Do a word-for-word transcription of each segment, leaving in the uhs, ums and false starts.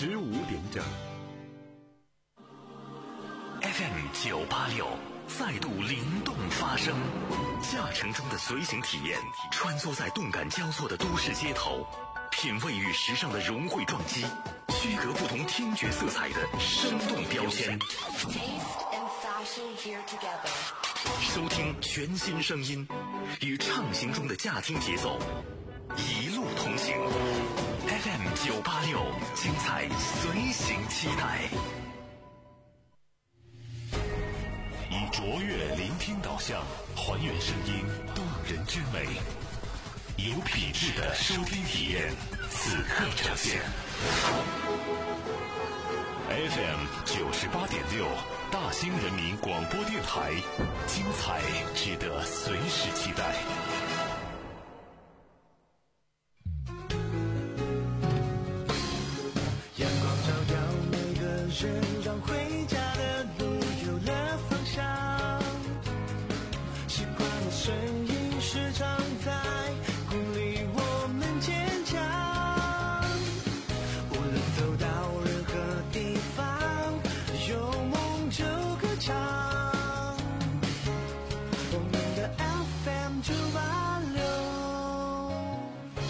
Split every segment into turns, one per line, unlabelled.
十五点整。
F M 九八六再度灵动发声，驾乘中的随行体验，穿梭在动感交错的都市街头，品味与时尚的融汇撞击，区隔不同听觉色彩的生动标签。收听全新声音，与畅行中的驾听节奏，一路同行。F M 九八六，精彩随行期待。以卓越聆听导向，还原声音动人之美，有品质的收听体验，此刻呈现。F M 九十八点六，大兴人民广播电台，精彩值得随时期待。
阳光照耀每个人，让回家的路有了方向。习惯的声音时常在鼓励我们坚强。无论走到任何地方，有梦就歌唱。我们的 F M 九八六。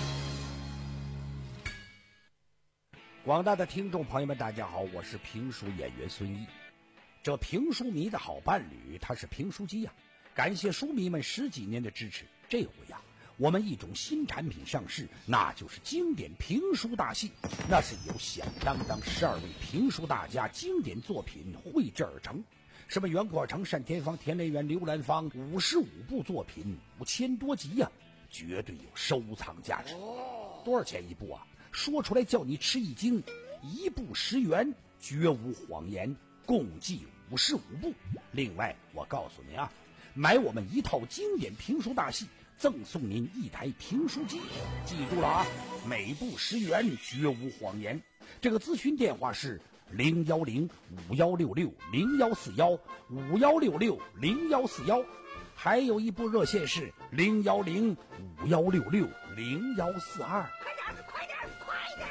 广大的听众朋友们，大家好，我是评书演员孙一。这评书迷的好伴侣，他是评书机呀、啊。感谢书迷们十几年的支持，这回呀、啊，我们一种新产品上市，那就是经典评书大戏。那是由响当当十二位评书大家经典作品绘制而成，什么袁阔成、单田芳、田连元、刘兰芳，五十五部作品，五千多集呀、啊，绝对有收藏价值。多少钱一部啊？说出来叫你吃一惊，一部十元，绝无谎言，共计五十五部。另外，我告诉您啊，买我们一套经典评书大戏，赠送您一台评书机。记住了啊，每部十元，绝无谎言。这个咨询电话是零幺零五幺六六零幺四幺五幺六六零幺四幺，还有一部热线是零幺零五幺六六零幺四二。
快点，快点，快点！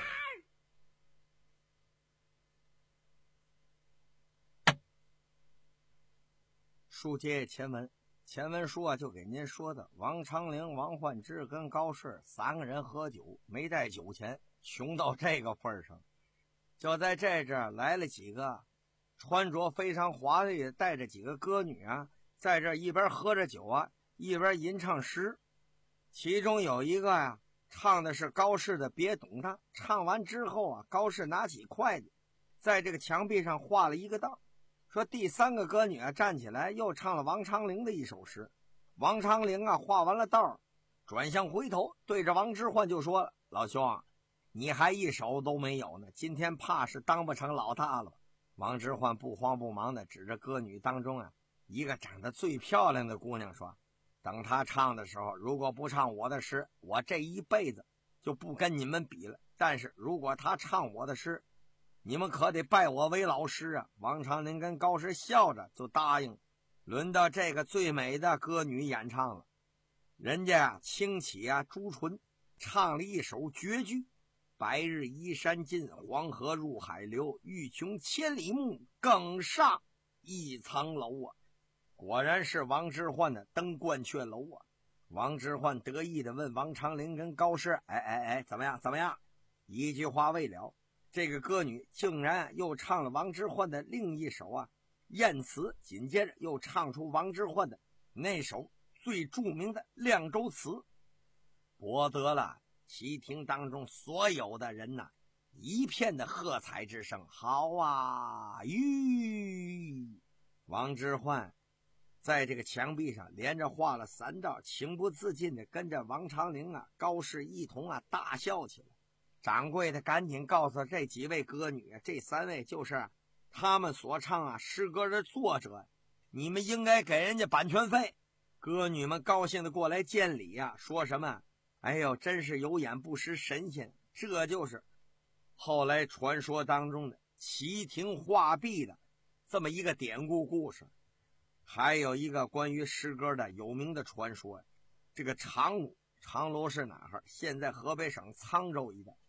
书接前文，前文书啊就给您说的，王长龄、王焕之跟高适三个人喝酒，没带酒钱，穷到这个份上。就在这这来了几个穿着非常华丽的，带着几个歌女啊，在这一边喝着酒啊，一边吟唱诗。其中有一个呀、啊，唱的是高适的《别懂他》。唱完之后啊，高适拿起筷子，在这个墙壁上画了一个道。说第三个歌女啊站起来，又唱了王长龄的一首诗。王长龄啊画完了道，转向回头，对着王之涣就说了：“老兄啊，你还一首都没有呢，今天怕是当不成老大了。”王之涣不慌不忙的指着歌女当中啊一个长得最漂亮的姑娘说：“等她唱的时候，如果不唱我的诗，我这一辈子就不跟你们比了。但是如果她唱我的诗，你们可得拜我为老师啊！”王长龄跟高适笑着就答应。轮到这个最美的歌女演唱了，人家啊轻启啊朱唇，唱了一首绝句：“白日依山尽，黄河入海流，欲穷千里目，更上一层楼啊！”果然是王之涣的登鹳雀楼啊！王之涣得意地问王长龄跟高适：“哎哎哎，怎么样？怎么样？”一句话未了，这个歌女竟然又唱了王之涣的另一首啊艳词，紧接着又唱出王之涣的那首最著名的《凉州词》，博得了旗亭当中所有的人呐、啊、一片的喝彩之声。好啊，吁！王之涣在这个墙壁上连着画了三道，情不自禁的跟着王长龄啊、高适一同啊大笑起来。掌柜的赶紧告诉这几位歌女，这三位就是他们所唱啊诗歌的作者，你们应该给人家版权费。歌女们高兴的过来见礼啊，说什么：“哎呦，真是有眼不识神仙。”这就是后来传说当中的旗亭画壁的这么一个典故故事。还有一个关于诗歌的有名的传说，这个长芦，长芦是哪儿？现在河北省沧州一带。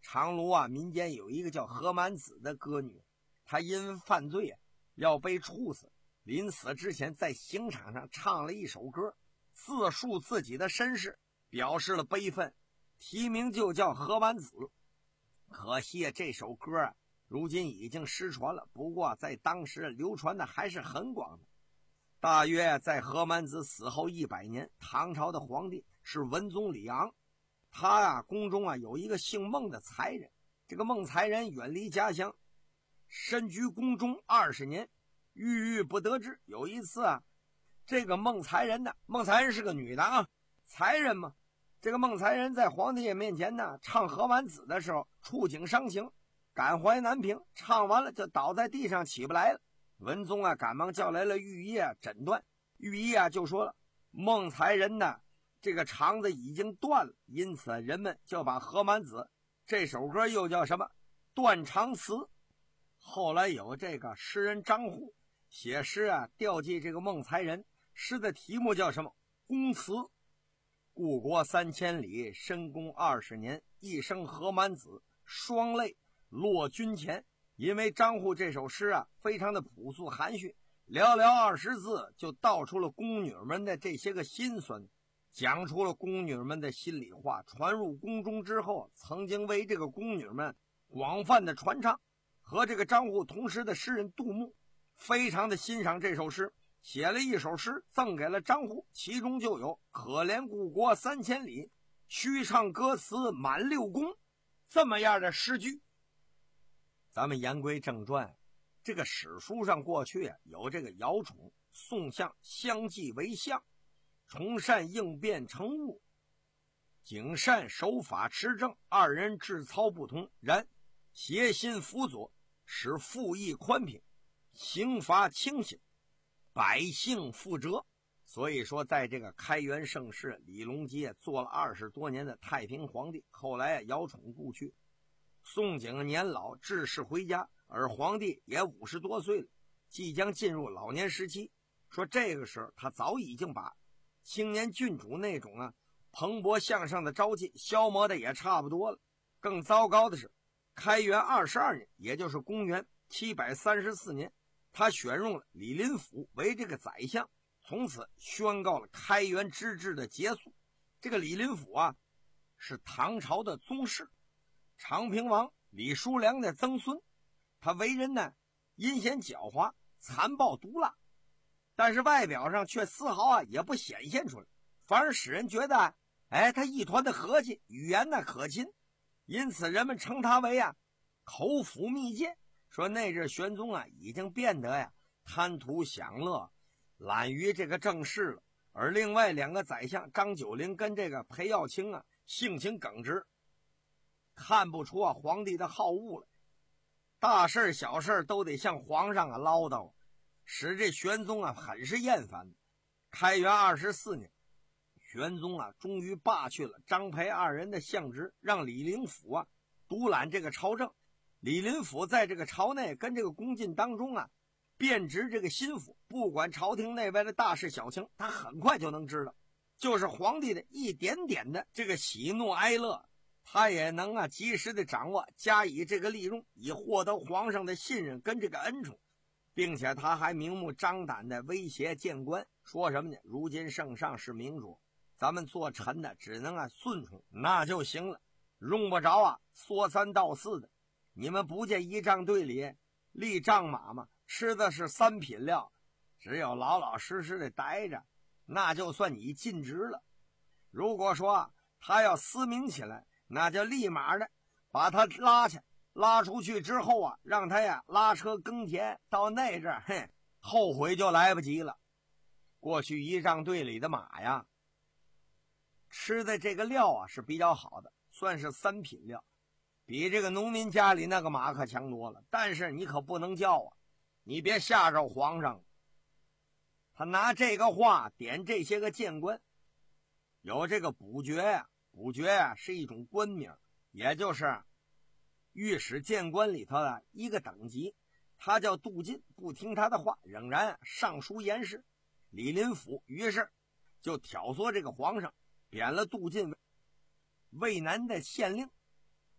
长芦啊民间有一个叫何满子的歌女，她因为犯罪啊要被处死，临死之前在刑场上唱了一首歌，自述自己的身世，表示了悲愤，题名就叫何满子。可惜这首歌啊如今已经失传了，不过在当时流传的还是很广的。大约在何满子死后一百年，唐朝的皇帝是文宗李昂，他啊宫中啊有一个姓孟的才人，这个孟才人远离家乡，身居宫中二十年，郁郁不得志。有一次啊，这个孟才人呢，孟才人是个女的啊，才人嘛，这个孟才人在皇帝面前呢唱何满子的时候，触景伤情，感怀难平，唱完了就倒在地上起不来了。文宗啊赶忙叫来了御医啊诊断，御医啊就说了，孟才人呢这个肠子已经断了，因此人们就把何满子这首歌又叫什么断肠词。后来有这个诗人张祜写诗啊调记这个孟才人，诗的题目叫什么宫词。故国三千里，深宫二十年，一生何满子，双泪落军前。因为张祜这首诗啊非常的朴素含蓄，寥寥二十字就道出了宫女们的这些个心酸，讲出了宫女们的心里话，传入宫中之后曾经为这个宫女们广泛的传唱。和这个张祜同时的诗人杜牧非常的欣赏这首诗，写了一首诗赠给了张祜，其中就有可怜故国三千里，须唱歌词满六宫这么样的诗句。咱们言归正传，这个史书上过去啊有这个姚崇、宋相相继为相，崇善应变成务，景善守法持政，二人治操不同，然协心辅佐，使赋役宽平，刑罚清醒，百姓负责。所以说在这个开元盛世，李隆基做了二十多年的太平皇帝，后来啊姚崇故去，宋景年老致仕回家，而皇帝也五十多岁了，即将进入老年时期。说这个时候他早已经把青年郡主那种啊蓬勃向上的朝气消磨的也差不多了。更糟糕的是，开元二十二年，也就是公元七百三十四年，他选用了李林甫为这个宰相，从此宣告了开元之治的结束。这个李林甫啊是唐朝的宗室，长平王李叔良的曾孙，他为人呢阴险狡猾，残暴毒辣，但是外表上却丝毫啊也不显现出来，反而使人觉得哎他一团的和气，语言呢可亲，因此人们称他为啊口腹蜜饯。说那阵玄宗啊已经变得呀贪图享乐，懒于这个政事了，而另外两个宰相张九龄跟这个裴耀卿啊性情耿直，看不出啊皇帝的好恶来，大事小事都得向皇上啊唠叨，使这玄宗啊很是厌烦。开元二十四年，玄宗啊终于罢去了张裴二人的相职，让李林甫啊独揽这个朝政。李林甫在这个朝内跟这个宫禁当中啊遍职这个心腹，不管朝廷内外的大事小情，他很快就能知道，就是皇帝的一点点的这个喜怒哀乐，他也能啊及时的掌握，加以这个利用，以获得皇上的信任跟这个恩宠。并且他还明目张胆的威胁谏官，说什么呢？如今圣上是明主，咱们做臣的只能啊顺从那就行了，用不着啊说三道四的。你们不见仪仗队里立仗马吗？吃的是三品料，只有老老实实的待着，那就算你尽职了。如果说他要嘶鸣起来，那就立马的把他拉去，拉出去之后啊，让他呀拉车耕田，到那阵嘿，后悔就来不及了。过去仪仗队里的马呀，吃的这个料啊是比较好的，算是三品料，比这个农民家里那个马可强多了。但是你可不能叫啊，你别吓着皇上。他拿这个话点这些个谏官。有这个补爵呀，补爵呀是一种官名，也就是御史谏官里头的一个等级。他叫杜进，不听他的话，仍然上书言事。李林甫于是就挑唆这个皇上，贬了杜进为渭南的县令。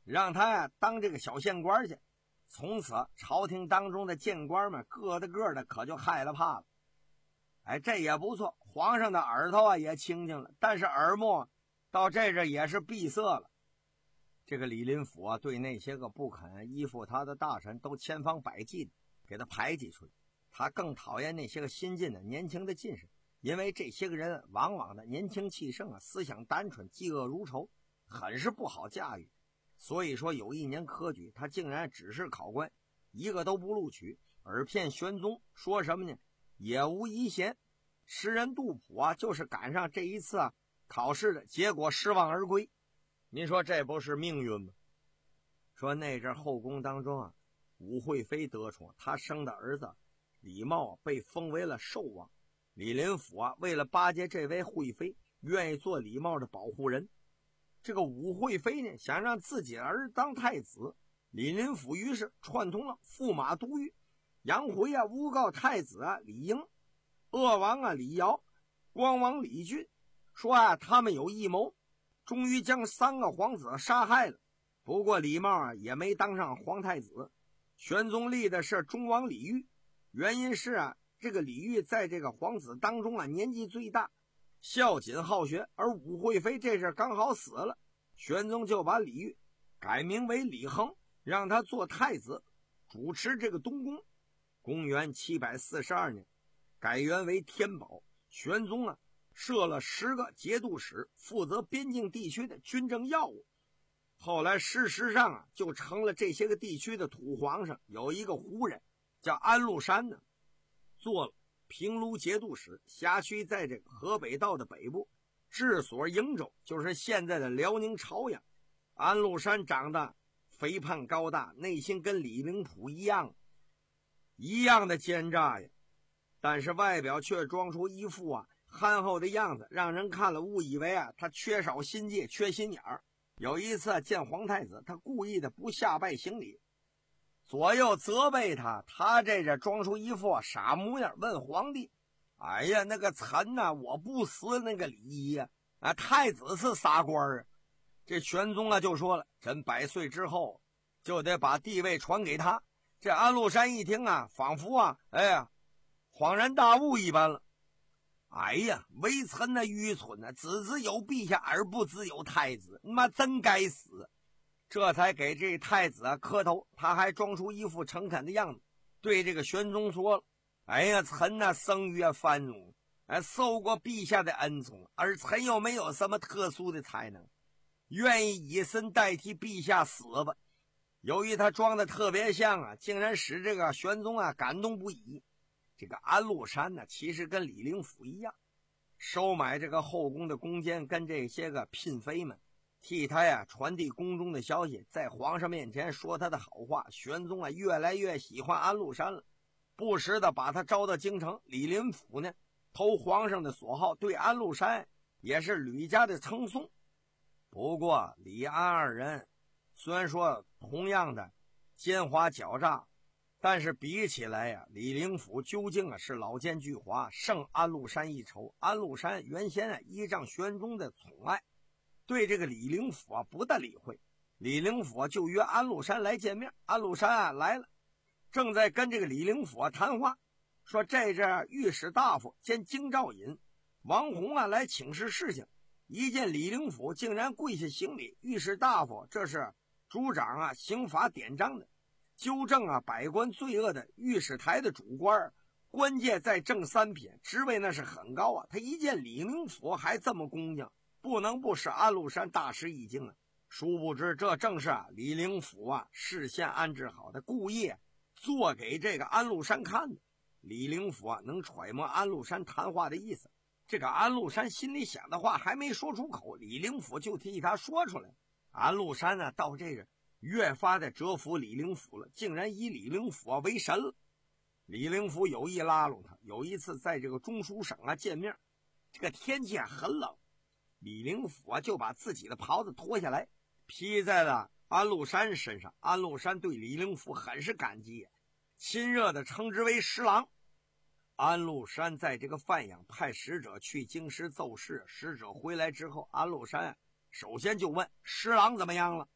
让他呀当这个小县官去。从此朝廷当中的谏官们个的个的可就害了怕了。哎，这也不错，皇上的耳朵啊也清净了，但是耳目到这这也是闭塞了。这个李林甫啊，对那些个不肯依附他的大臣都千方百计的给他排挤出去。他更讨厌那些个新进的年轻的进士，因为这些个人往往的年轻气盛啊，思想单纯，嫉恶如仇，很是不好驾驭。所以说有一年科举，他竟然只是考官，一个都不录取，而骗玄宗说什么呢？也无遗贤。诗人杜甫啊，就是赶上这一次啊考试的结果失望而归。您说这不是命运吗？说那阵后宫当中啊，武惠妃得宠，她生的儿子李瑁啊被封为了寿王。李林甫啊为了巴结这位惠妃，愿意做李瑁的保护人。这个武惠妃呢，想让自己的儿子当太子，李林甫于是串通了驸马都尉杨回啊，诬告太子啊李英、鄂王啊李尧、光王李俊，说啊他们有异谋，终于将三个皇子杀害了。不过李瑁啊也没当上皇太子，玄宗立的是忠王李煜，原因是啊这个李煜在这个皇子当中啊年纪最大，孝谨好学，而武惠妃这事刚好死了，玄宗就把李煜改名为李恒，让他做太子，主持这个东宫。公元七百四十二年，改元为天宝。玄宗啊设了十个节度使，负责边境地区的军政要务。后来事实上啊就成了这些个地区的土皇上。有一个胡人叫安禄山呢，做了平卢节度使，辖区在这个河北道的北部，治所营州，就是现在的辽宁朝阳。安禄山长得肥胖高大，内心跟李林甫一样一样的奸诈呀，但是外表却装出一副啊憨厚的样子，让人看了误以为啊他缺少心计，缺心眼儿。有一次、啊、见皇太子，他故意的不下拜行礼，左右责备他，他这着装出一副、啊、傻模样，问皇帝：哎呀，那个臣呐、啊，我不识那个礼仪呀、啊，啊，太子是啥官啊？这玄宗啊就说了，朕百岁之后就得把地位传给他。这安禄山一听啊，仿佛啊，哎呀，恍然大悟一般了。哎呀，微臣那愚蠢啊，只知有陛下而不知有太子，妈真该死！这才给这太子啊磕头，他还装出一副诚恳的样子，对这个玄宗说了：哎呀，臣呐、啊、生于藩中，哎，受过陛下的恩宠，而臣又没有什么特殊的才能，愿意以身代替陛下死吧。由于他装的特别像啊，竟然使这个玄宗啊感动不已。这个安禄山呢，其实跟李林甫一样，收买这个后宫的宫监跟这些个嫔妃们，替他呀传递宫中的消息，在皇上面前说他的好话。玄宗啊越来越喜欢安禄山了，不时的把他招到京城。李林甫呢投皇上的所好，对安禄山也是屡加的称颂。不过李安二人虽然说同样的奸猾狡诈，但是比起来呀、啊，李林甫究竟啊是老奸巨猾，胜安禄山一筹。安禄山原先啊依仗玄宗的宠爱，对这个李林甫啊不大理会。李林甫、啊、就约安禄山来见面。安禄山啊来了，正在跟这个李林甫啊谈话，说这阵御史大夫兼京兆尹王弘啊来请示事情。一见李林甫，竟然跪下行礼。御史大夫这是主掌啊刑法典章的，纠正啊百官罪恶的御史台的主官，官阶在正三品，职位那是很高啊。他一见李林甫还这么恭敬，不能不使安禄山大吃一惊啊。殊不知这正是啊李林甫啊事先安置好的，故意做给这个安禄山看的。李林甫啊能揣摩安禄山谈话的意思，这个安禄山心里想的话还没说出口，李林甫就替他说出来。安禄山呢到这个越发的折服李林甫了，竟然以李林甫、啊、为神了。李林甫有意拉拢他。有一次在这个中书省啊见面，这个天气啊很冷，李林甫啊就把自己的袍子脱下来披在了安禄山身上。安禄山对李林甫很是感激，亲热的称之为十郎。安禄山在这个范阳派使者去京师奏事，使者回来之后，安禄山、啊、首先就问十郎怎么样了。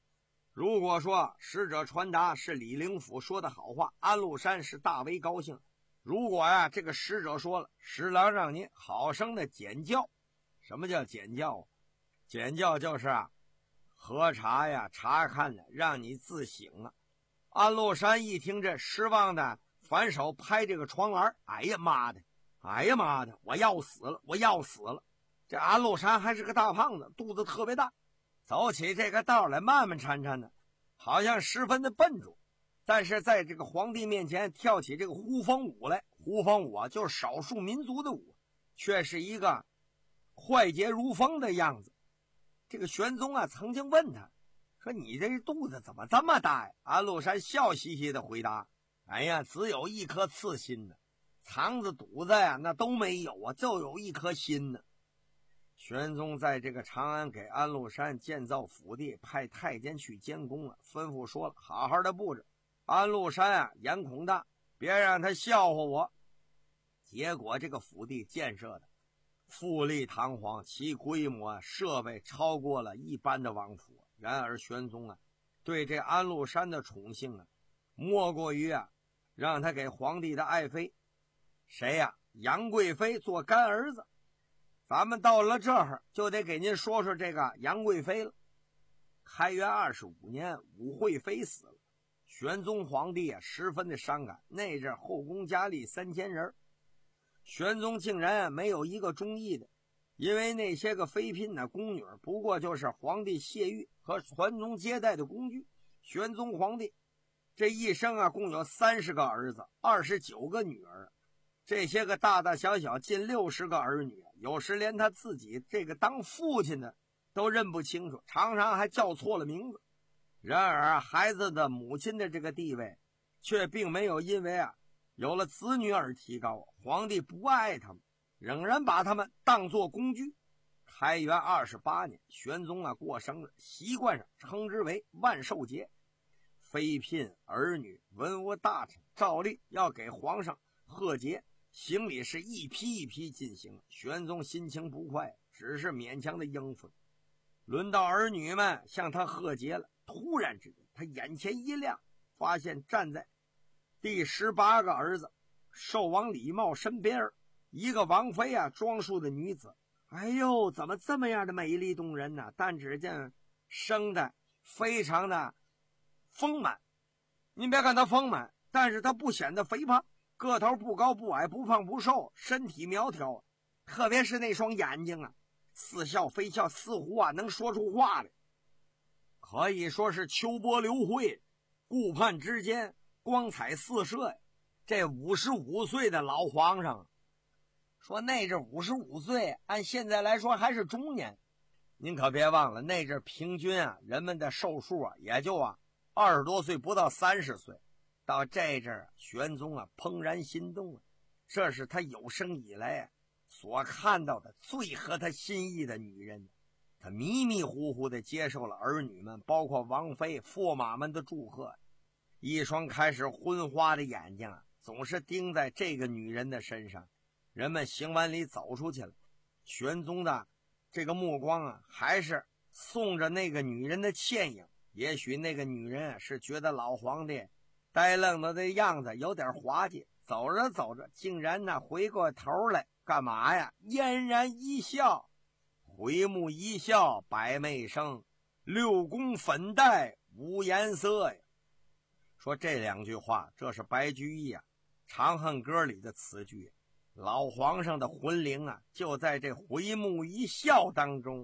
如果说使者传达是李灵甫说的好话，安禄山是大为高兴。如果呀，这个使者说了，十郎让您好生的检教。什么叫检教？检教就是啊，核查呀，查看呢，让你自省啊。安禄山一听这，失望的反手拍这个床栏，哎呀妈的，哎呀妈的，我要死了，我要死了。这安禄山还是个大胖子，肚子特别大，走起这个道来慢慢颤颤的，好像十分的笨拙。但是在这个皇帝面前跳起这个呼风舞来，呼风舞啊，就是少数民族的舞，却是一个快捷如风的样子。这个玄宗啊，曾经问他说：“你这肚子怎么这么大呀？”安禄山笑嘻嘻的回答：“哎呀，只有一颗刺心呢，肠子肚子呀，那都没有啊，就有一颗心呢。”玄宗在这个长安给安禄山建造府地，派太监去监工了，吩咐说了，好好的布置。安禄山啊，眼孔大，别让他笑话我。结果这个府地建设的富丽堂皇，其规模啊，设备超过了一般的王府。然而玄宗啊，对这安禄山的宠幸啊，莫过于啊，让他给皇帝的爱妃谁呀、啊？杨贵妃做干儿子。咱们到了这儿就得给您说说这个杨贵妃了。开元二十五年，武惠妃死了。玄宗皇帝啊，十分的伤感。那阵后宫佳丽三千人，玄宗竟然没有一个中意的，因为那些个妃嫔的宫女不过就是皇帝谢御和传宗接代的工具。玄宗皇帝这一生啊，共有三十个儿子，二十九个女儿，这些个大大小小近六十个儿女，有时连他自己这个当父亲的都认不清楚，常常还叫错了名字。然而孩子的母亲的这个地位却并没有因为啊有了子女而提高，皇帝不爱他们，仍然把他们当作工具。开元二十八年，玄宗啊过生日，习惯上称之为万寿节。妃嫔、儿女、文武大臣照例要给皇上贺节，行礼是一批一批进行。玄宗心情不快，只是勉强的应付。轮到儿女们向他贺节了，突然之间他眼前一亮，发现站在第十八个儿子寿王李瑁身边一个王妃啊装束的女子。哎呦，怎么这么样的美丽动人呢？但只见生的非常的丰满，您别看她丰满，但是她不显得肥胖，个头不高不矮，不胖不瘦，身体苗条，特别是那双眼睛啊，似笑非笑，似乎啊能说出话来，可以说是秋波流慧，顾盼之间，光彩四射呀。这五十五岁的老皇上说，那阵五十五岁按现在来说还是中年。您可别忘了，那阵平均啊人们的寿数啊也就啊二十多岁，不到三十岁。到这阵玄宗啊怦然心动啊，这是他有生以来啊所看到的最合他心意的女人。他迷迷糊糊地接受了儿女们包括王妃驸马们的祝贺，一双开始昏花的眼睛啊总是盯在这个女人的身上。人们行完礼走出去了，玄宗的这个目光啊还是送着那个女人的倩影。也许那个女人是觉得老皇帝呆愣子的样子有点滑稽，走着走着竟然呢回过头来干嘛呀？嫣然一笑，回目一笑百媚生，六宫粉黛无颜色呀。说这两句话，这是白居易啊《长恨歌》里的词句。老皇上的魂灵啊就在这回目一笑当中。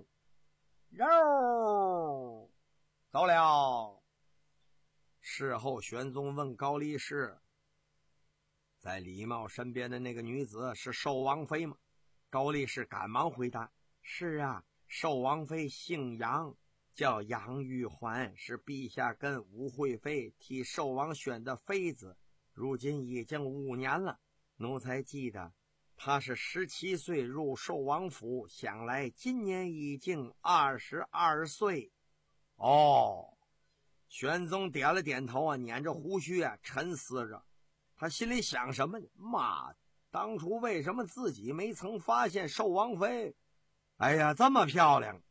肉走了。事后玄宗问高力士，在李瑁身边的那个女子是寿王妃吗？高力士赶忙回答，是啊，寿王妃姓杨，叫杨玉环，是陛下跟武惠妃替寿王选的妃子，如今已经五年了，奴才记得她是十七岁入寿王府，想来今年已经二十二岁。哦，玄宗点了点头啊，捻着胡须啊，沉思着。他心里想什么呢？妈，当初为什么自己没曾发现寿王妃？哎呀，这么漂亮，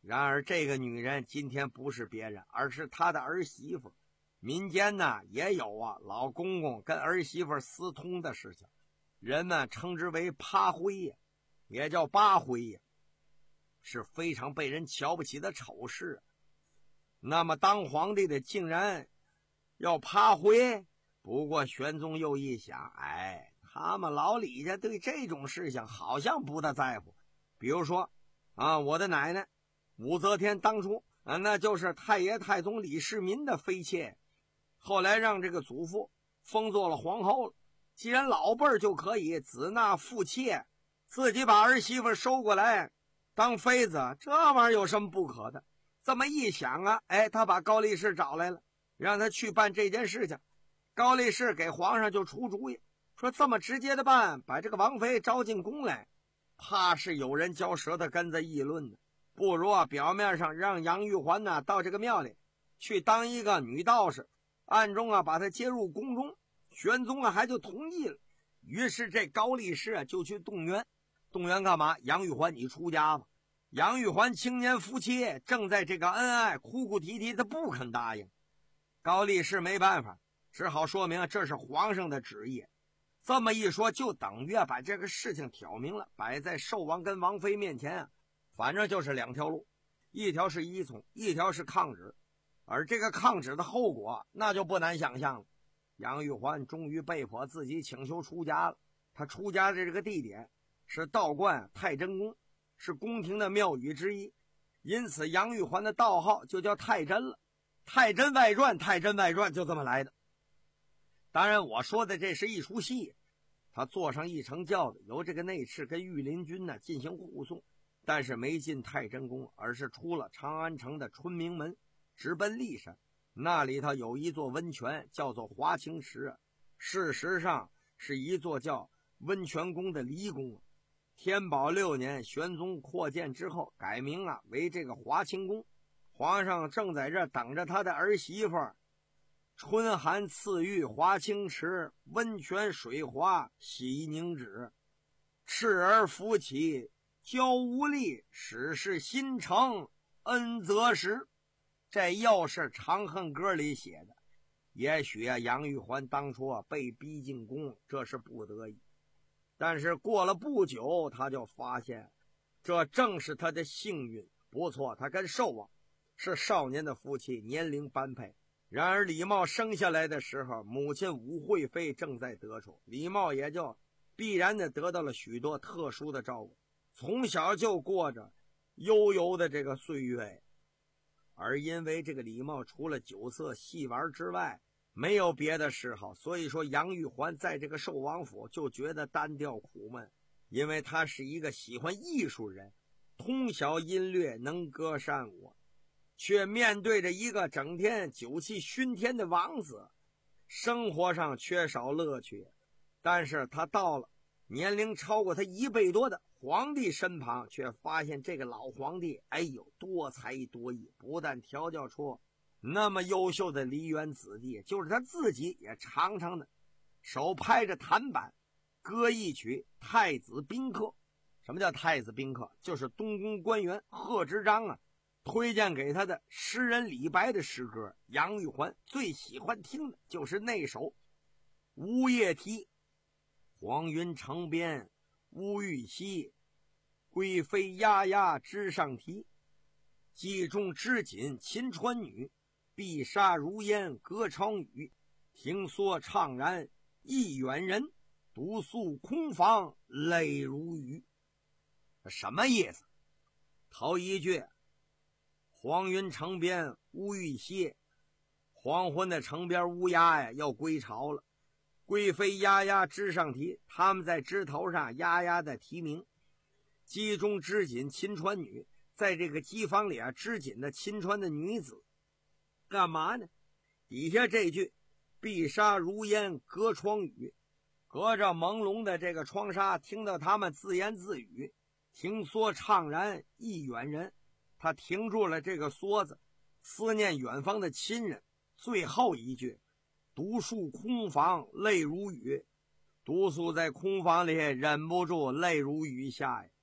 然而这个女人今天不是别人，而是他的儿媳妇。民间呢也有啊老公公跟儿媳妇私通的事情，人们称之为趴灰呀，也叫扒灰呀，是非常被人瞧不起的丑事。那么当皇帝的竟然要趴灰？不过玄宗又一想，哎，他们老李家对这种事情好像不大在乎。比如说啊，我的奶奶武则天当初啊，那就是太爷太宗李世民的妃妾，后来让这个祖父封做了皇后了。既然老辈儿就可以子纳父妾，自己把儿媳妇收过来当妃子，这玩意儿有什么不可的？这么一想啊，哎，他把高力士找来了，让他去办这件事情。高力士给皇上就出主意，说这么直接的办，把这个王妃招进宫来，怕是有人嚼舌头根子议论呢。不如啊，表面上让杨玉环呢到这个庙里去当一个女道士，暗中啊把她接入宫中。玄宗啊还就同意了。于是这高力士啊就去动员，动员干嘛？杨玉环你出家吧。杨玉环青年夫妻正在这个恩爱，哭哭啼啼，他不肯答应。高力士没办法，只好说明这是皇上的旨意。这么一说，就等于啊把这个事情挑明了，摆在寿王跟王妃面前啊，反正就是两条路，一条是依从，一条是抗旨。而这个抗旨的后果那就不难想象了。杨玉环终于被迫自己请求出家了。他出家的这个地点是道观太真宫，是宫廷的庙宇之一，因此杨玉环的道号就叫太真了。太真外传，太真外传就这么来的。当然我说的这是一出戏，他坐上一乘轿子，由这个内侍跟御林军呢进行护送，但是没进太真宫，而是出了长安城的春明门，直奔骊山。那里头有一座温泉叫做华清池，事实上是一座叫温泉宫的离宫。天宝六年玄宗扩建之后改名啊为这个华清宫。皇上正在这等着他的儿媳妇春寒赐浴华清池，温泉水滑洗凝脂，赤儿扶起娇无力，始是新承恩泽时。这又是《长恨歌》里写的。也许啊杨玉环当初啊被逼进宫，这是不得已，但是过了不久他就发现这正是他的幸运。不错，他跟寿王是少年的夫妻，年龄般配。然而李瑁生下来的时候，母亲武惠妃正在得宠，李瑁也就必然的得到了许多特殊的照顾，从小就过着悠悠的这个岁月。而因为这个李瑁除了酒色戏玩之外没有别的嗜好，所以说杨玉环在这个寿王府就觉得单调苦闷。因为他是一个喜欢艺术人，通晓音乐，能歌善舞，却面对着一个整天酒气熏天的王子，生活上缺少乐趣。但是他到了年龄超过他一倍多的皇帝身旁，却发现这个老皇帝哎呦多才多艺，不但调教出那么优秀的梨园子弟，就是他自己也常常的手拍着弹板歌一曲《太子宾客》。什么叫太子宾客？就是东宫官员贺知章啊推荐给他的诗人李白的诗歌。杨玉环最喜欢听的就是那首《梧叶题》：黄云城边乌玉溪，贵妃丫丫枝上啼。髻中织锦衾川女，碧纱如烟隔窗雨。听说怅然意远人，独宿空房泪如雨。什么意思？头一句黄云城边乌玉溪，黄昏的城边乌鸦呀要归巢了，贵妃丫丫枝上啼，他们在枝头上丫丫的提名。机中织锦衾川女，在这个机房里啊织锦的衾川的女子干嘛呢？底下这句碧纱如烟隔窗语，隔着朦胧的这个窗纱听到他们自言自语。听说怅然意远人，他停住了这个梭子，思念远方的亲人。最后一句独宿空房泪如雨，独宿在空房里忍不住泪如雨下呀。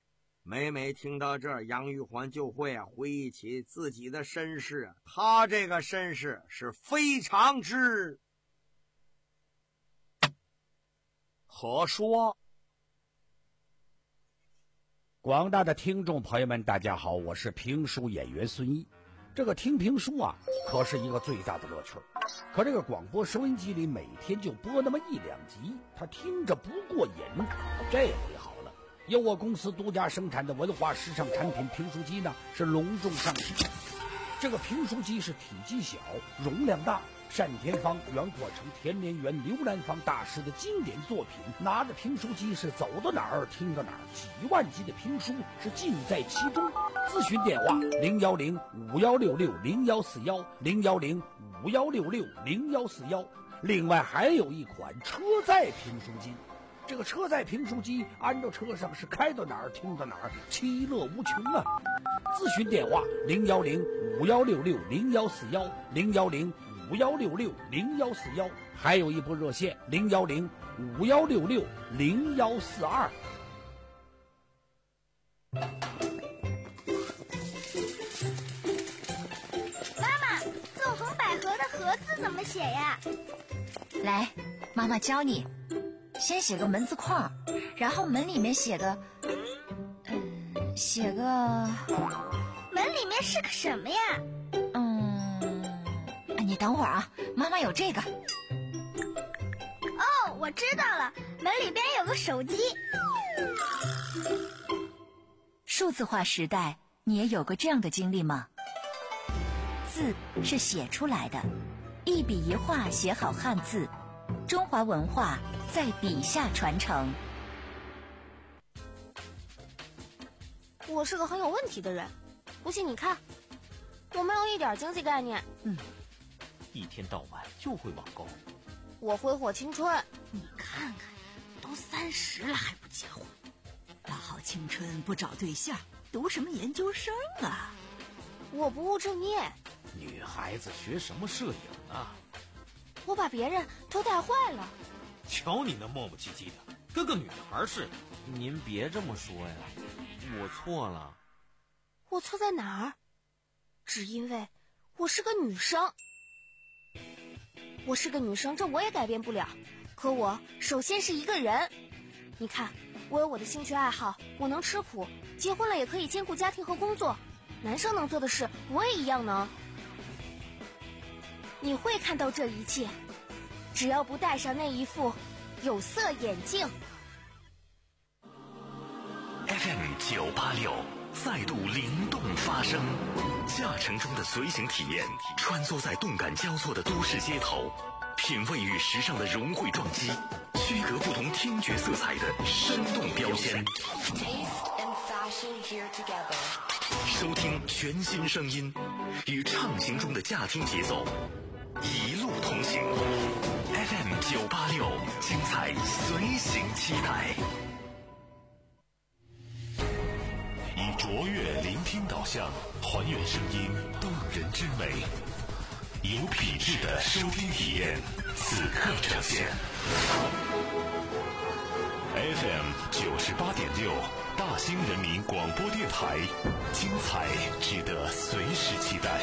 每每听到这儿，杨玉环就会啊回忆起自己的身世啊，他这个身世是非常之可说。
广大的听众朋友们，大家好，我是评书演员孙一。这个听评书啊，可是一个最大的乐趣。可这个广播收音机里每天就播那么一两集，他听着不过瘾。这回好了，由我公司独家生产的文化时尚产品评书机呢，是隆重上市。这个评书机是体积小，容量大，单田芳、袁阔成、田连元、刘兰芳大师的经典作品。拿着评书机是走到哪儿听到哪儿，几万集的评书是尽在其中。咨询电话零幺零五幺六六零幺四幺零幺零五幺六六零幺四幺。另外还有一款车载评书机。这个车载评书机安到车上是开到哪儿听到哪儿，其乐无穷啊！咨询电话零幺零五幺六六零幺四幺零幺零五幺六六零幺四幺，还有一部热线零幺零五幺六六零幺四二。
妈妈，纵横捭阖的阖字怎么写呀？
来，妈妈教你。先写个门字框，然后门里面写个，嗯，写个，
门里面是个什么呀？
嗯，你等会儿啊，妈妈有这个。
哦，我知道了，门里边有个手机。
数字化时代，你也有过这样的经历吗？字是写出来的，一笔一画写好汉字，中华文化在笔下传承。
我是个很有问题的人，不信你看，我没有一点经济概念。
嗯，一天到晚就会网购。
我挥霍青春。
你看看，都三十了还不结婚，大好青春不找对象，读什么研究生啊？
我不务正业。
女孩子学什么摄影啊？
我把别人都带坏了。
瞧你那磨磨唧唧的，跟个女孩似的。
您别这么说呀，我错了。
我错在哪儿？只因为我是个女生。我是个女生，这我也改变不了。可我首先是一个人。你看，我有我的兴趣爱好，我能吃苦，结婚了也可以兼顾家庭和工作。男生能做的事，我也一样能。你会看到这一切，只要不戴上那一副有色眼镜。
F M 九八六再度灵动发声，驾乘中的随行体验，穿梭在动感交错的都市街头，品味与时尚的融汇撞击，区隔不同听觉色彩的生动标签。收听全新声音，与畅行中的驾听节奏一路同行。 F M 九八六，精彩随行期待。以卓越聆听导向，还原声音动人之美，有品质的收听体验，此刻呈现。F M 九十八点六，大兴人民广播电台，精彩值得随时期待。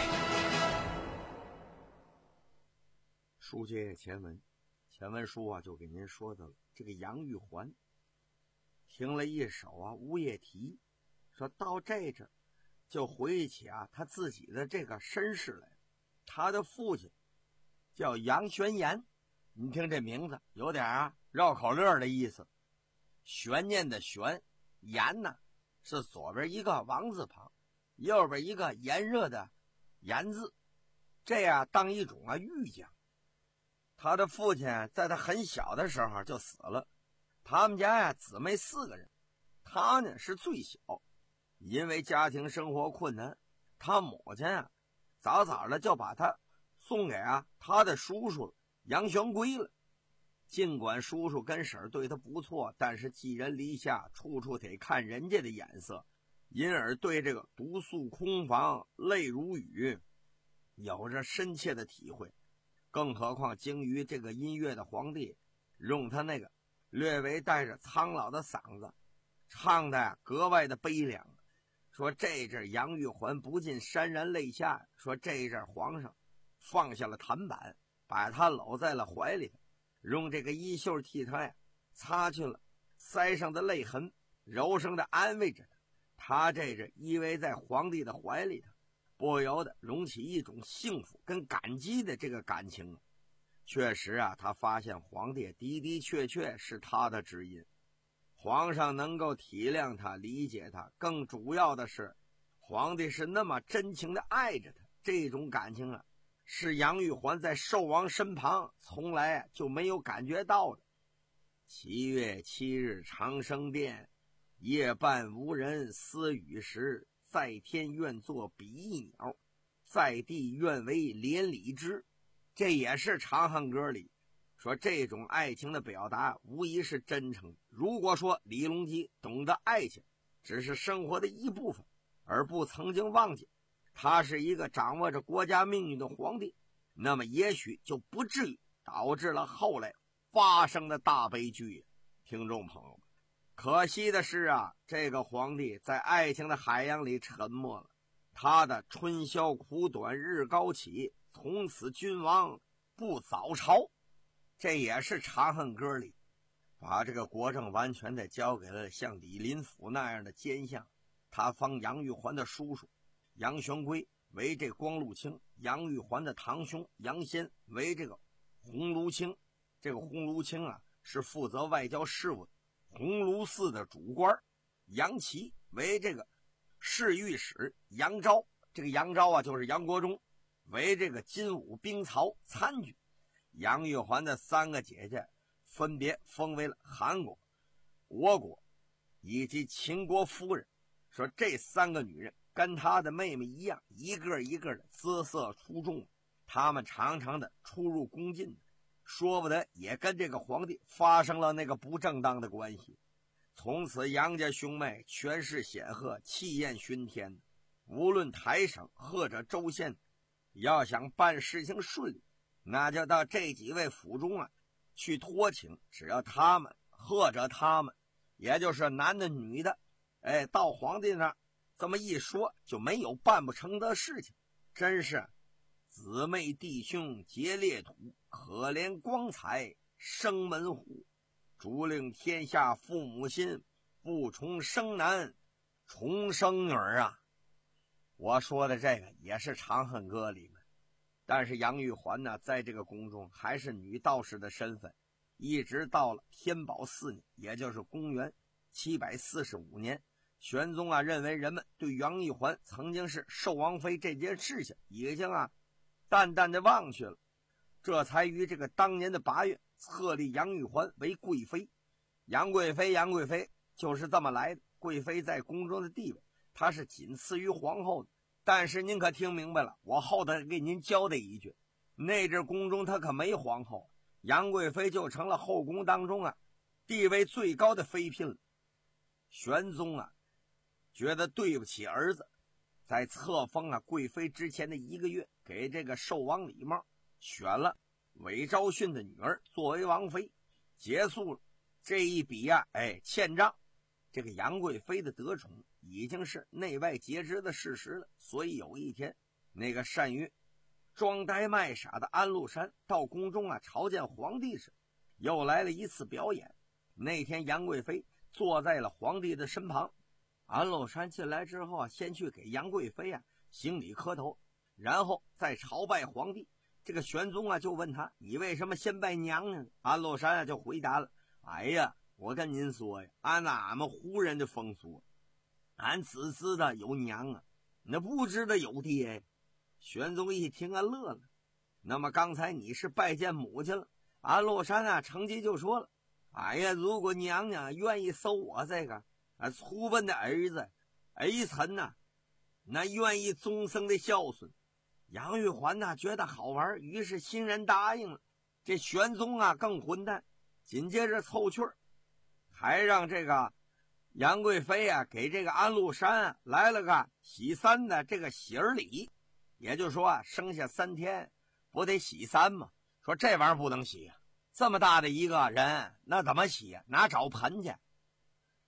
书接前文，前文书啊就给您说到了这个杨玉环，听了一首啊《吴叶啼》，说到这阵就回忆起啊他自己的这个身世来。他的父亲叫杨玄言，你听这名字有点啊绕口令的意思。悬念的悬，言呢是左边一个王字旁，右边一个炎热的炎字，这样当一种啊玉匠。他的父亲在他很小的时候就死了，他们家呀姊妹四个人，他呢是最小。因为家庭生活困难，他母亲啊早早的就把他送给啊他的叔叔杨玄圭了。尽管叔叔跟婶儿对他不错，但是寄人篱下，处处得看人家的眼色，因而对这个独宿空房泪如雨有着深切的体会。更何况精于这个音乐的皇帝，用他那个略微带着苍老的嗓子唱的呀格外的悲凉。说这阵杨玉环不禁潸然泪下，说这阵皇上放下了弹板，把他搂在了怀里，用这个衣袖替他呀擦去了腮上的泪痕，柔声的安慰着他。他这阵依偎在皇帝的怀里头，不由得涌起一种幸福跟感激的这个感情。确实啊，他发现皇帝的的确确是他的知音，皇上能够体谅他理解他，更主要的是皇帝是那么真情的爱着他，这种感情啊是杨玉环在寿王身旁从来就没有感觉到的。七月七日长生殿，夜半无人私语时，在天愿作比翼鸟，在地愿为连理枝。这也是《长恨歌》里说这种爱情的表达无疑是真诚。如果说李隆基懂得爱情只是生活的一部分，而不曾经忘记他是一个掌握着国家命运的皇帝，那么也许就不至于导致了后来发生的大悲剧。听众朋友们，可惜的是啊，这个皇帝在爱情的海洋里沉没了，他的春宵苦短日高起，从此君王不早朝。这也是《长恨歌》里把这个国政完全的交给了像李林甫那样的奸相。他封杨玉环的叔叔杨玄圭为这光禄卿，杨玉环的堂兄杨先为这个鸿胪卿。这个鸿胪卿啊是负责外交事务的鸿胪寺的主官。杨琦为这个侍御史，杨昭这个杨昭啊就是杨国忠为这个金武兵曹参军。杨玉环的三个姐姐分别封为了韩国、倭国以及秦国夫人。说这三个女人跟她的妹妹一样，一个一个的姿色出众，她们常常的出入宫禁，说不得也跟这个皇帝发生了那个不正当的关系。从此杨家兄妹权势显赫，气焰熏天，无论台省或者州县，要想办事情顺利，那就到这几位府中啊去托请，只要他们或者他们也就是男的女的，哎，到皇帝那儿这么一说，就没有办不成的事情。真是姊妹弟兄皆列土，可怜光彩生门户，竹令天下父母心，不重生男重生女啊。我说的这个也是《长恨歌》里面。但是杨玉环呢，在这个宫中还是女道士的身份，一直到了天宝四年，也就是公元七百四十五年，玄宗啊认为人们对杨玉环曾经是寿王妃这件事情已经啊淡淡的忘却了，这才于这个当年的八月册立杨玉环为贵妃。杨贵妃杨贵妃就是这么来的。贵妃在宫中的地位她是仅次于皇后的，但是您可听明白了，我后头给您交代一句，那阵宫中她可没皇后，杨贵妃就成了后宫当中啊地位最高的妃嫔了。玄宗啊觉得对不起儿子，在册封啊贵妃之前的一个月，给这个寿王李瑁选了韦昭训的女儿作为王妃，结束了这一笔啊哎欠账。这个杨贵妃的得宠已经是内外皆知的事实了。所以有一天，那个善于装呆卖傻的安禄山到宫中啊朝见皇帝时，又来了一次表演。那天杨贵妃坐在了皇帝的身旁，安禄山进来之后啊，先去给杨贵妃啊行礼磕头，然后再朝拜皇帝。这个玄宗啊就问他，你为什么先拜娘呢？安禄山啊就回答了，哎呀，我跟您说呀，按俺们胡人的风俗，俺只知道有娘啊，那不知道有爹。玄宗一听啊乐了，那么刚才你是拜见母亲了？安禄山啊乘机就说了，哎呀，如果娘娘愿意收我这个啊粗笨的儿子，儿臣呐、啊，那愿意终生的孝顺。杨玉环呐、啊、觉得好玩，于是欣然答应了。这玄宗啊更混蛋，紧接着凑趣儿，还让这个杨贵妃啊给这个安禄山、啊、来了个洗三的这个喜儿礼，也就是说啊生下三天不得洗三吗？说这玩意儿不能洗啊，这么大的一个人那怎么洗啊？哪找盆去？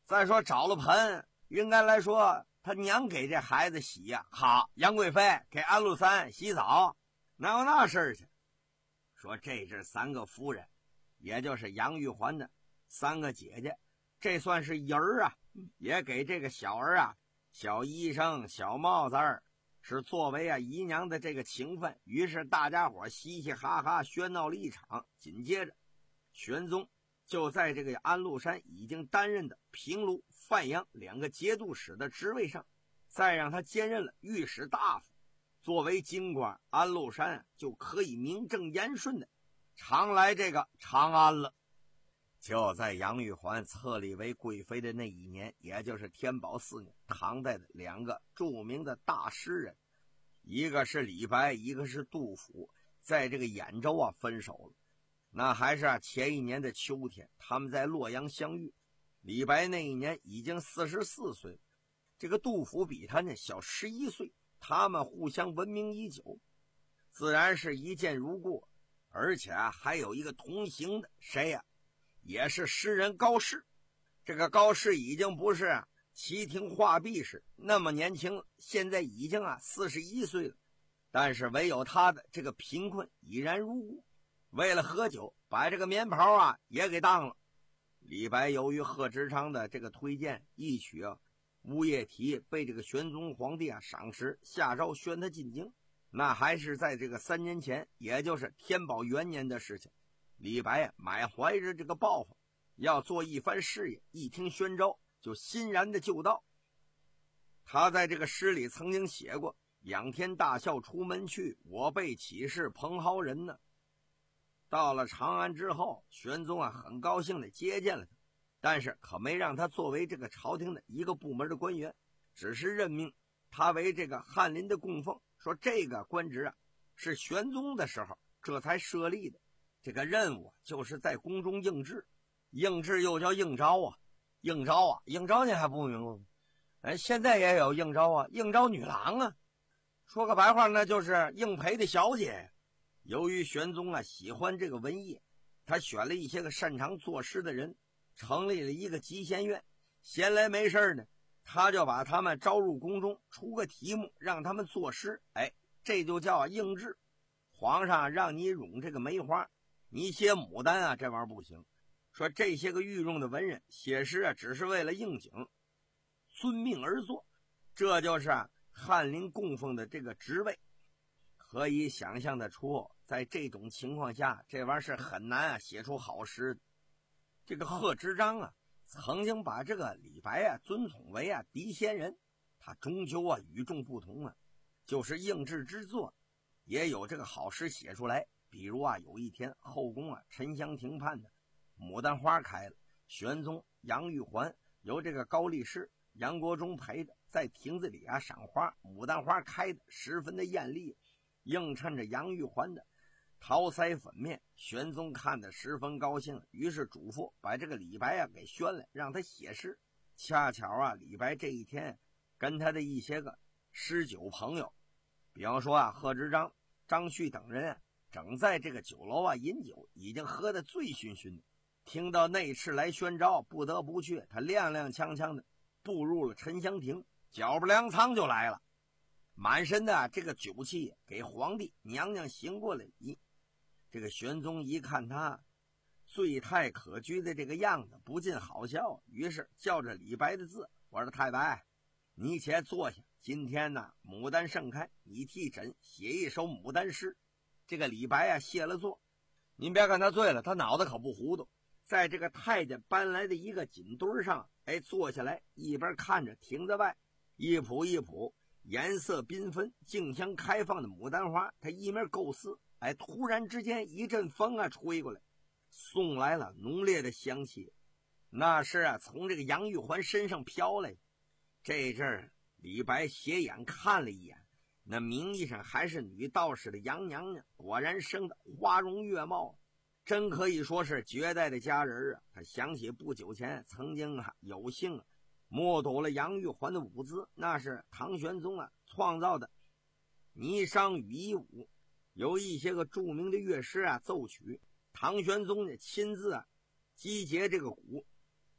再说找了盆，应该来说他娘给这孩子洗呀、啊。好，杨贵妃给安禄山洗澡，哪有那事儿去？说这是三个夫人，也就是杨玉环的三个姐姐，这算是姨儿啊，也给这个小儿啊小衣裳、小帽子儿，是作为啊姨娘的这个情分。于是大家伙嘻嘻哈哈喧闹了一场。紧接着，玄宗就在这个安禄山已经担任的平卢、范阳两个节度使的职位上，再让他兼任了御史大夫。作为京官，安禄山就可以名正言顺的常来这个长安了。就在杨玉环册立为贵妃的那一年，也就是天宝四年，唐代的两个著名的大诗人，一个是李白，一个是杜甫，在这个兖州啊分手了。那还是啊前一年的秋天，他们在洛阳相遇。李白那一年已经四十四岁，这个杜甫比他呢小十一岁，他们互相闻名已久，自然是一见如故。而且啊还有一个同行的，谁呀、啊？也是诗人高适。这个高适已经不是啊齐亭画壁时那么年轻了，现在已经啊四十一岁了，但是唯有他的这个贫困已然如故。为了喝酒，把这个棉袍啊也给当了。李白由于贺知章的这个推荐，一曲啊乌夜啼被这个玄宗皇帝啊赏识，下诏宣他进京。那还是在这个三年前，也就是天宝元年的事情。李白啊满怀着这个抱负，要做一番事业，一听宣召就欣然的就到。他在这个诗里曾经写过：仰天大笑出门去，我辈岂是蓬蒿人呢。到了长安之后，玄宗啊很高兴的接见了他，但是可没让他作为这个朝廷的一个部门的官员，只是任命他为这个翰林的供奉。说这个官职啊是玄宗的时候这才设立的，这个任务就是在宫中应制。应制又叫应招啊，应招啊，应招你还不明白吗？哎，现在也有应招啊，应招女郎啊，说个白话那就是应陪的小姐。由于玄宗啊喜欢这个文艺，他选了一些个擅长作诗的人，成立了一个集贤院。闲来没事呢，他就把他们招入宫中，出个题目让他们作诗。哎，这就叫应制。皇上让你咏这个梅花，你写牡丹啊，这玩意儿不行。说这些个御用的文人写诗啊，只是为了应景，遵命而作。这就是啊翰林供奉的这个职位。可以想象得出，在这种情况下，这玩意儿是很难啊写出好诗的。这个贺知章啊曾经把这个李白啊尊崇为啊嫡仙人，他终究啊与众不同啊，就是应制之作也有这个好诗写出来。比如啊有一天后宫啊沉香亭畔的牡丹花开了，玄宗杨玉环由这个高力士杨国忠陪着在亭子里啊赏花，牡丹花开的十分的艳丽，映衬着杨玉环的桃腮粉面。玄宗看得十分高兴，于是嘱咐把这个李白啊给宣来，让他写诗。恰巧啊李白这一天跟他的一些个诗酒朋友，比方说啊贺知章、张旭等人啊正在这个酒楼啊饮酒，已经喝得醉醺醺的。听到内侍来宣召，不得不去，他踉踉跄跄的步入了沉香亭，脚不粮仓就来了，满身的这个酒气给皇帝娘娘行过了礼。这个玄宗一看他醉态可掬的这个样子，不禁好笑，于是叫着李白的字，我说太白，你且坐下，今天呢牡丹盛开，你替朕写一首牡丹诗。这个李白啊谢了座，您别看他醉了，他脑子可不糊涂，在这个太监搬来的一个锦墩上哎坐下来，一边看着亭子外一圃一圃颜色缤纷竞相开放的牡丹花，他一面构思，哎突然之间一阵风啊吹过来，送来了浓烈的香气，那是啊从这个杨玉环身上飘来。这阵儿李白斜眼看了一眼，那名义上还是女道士的杨娘娘，果然生得花容月貌，真可以说是绝代的佳人啊。他想起不久前曾经啊有幸啊目睹了杨玉环的舞姿，那是唐玄宗啊创造的霓裳羽衣舞，有一些个著名的乐师啊奏曲，唐玄宗呢亲自啊击节这个鼓。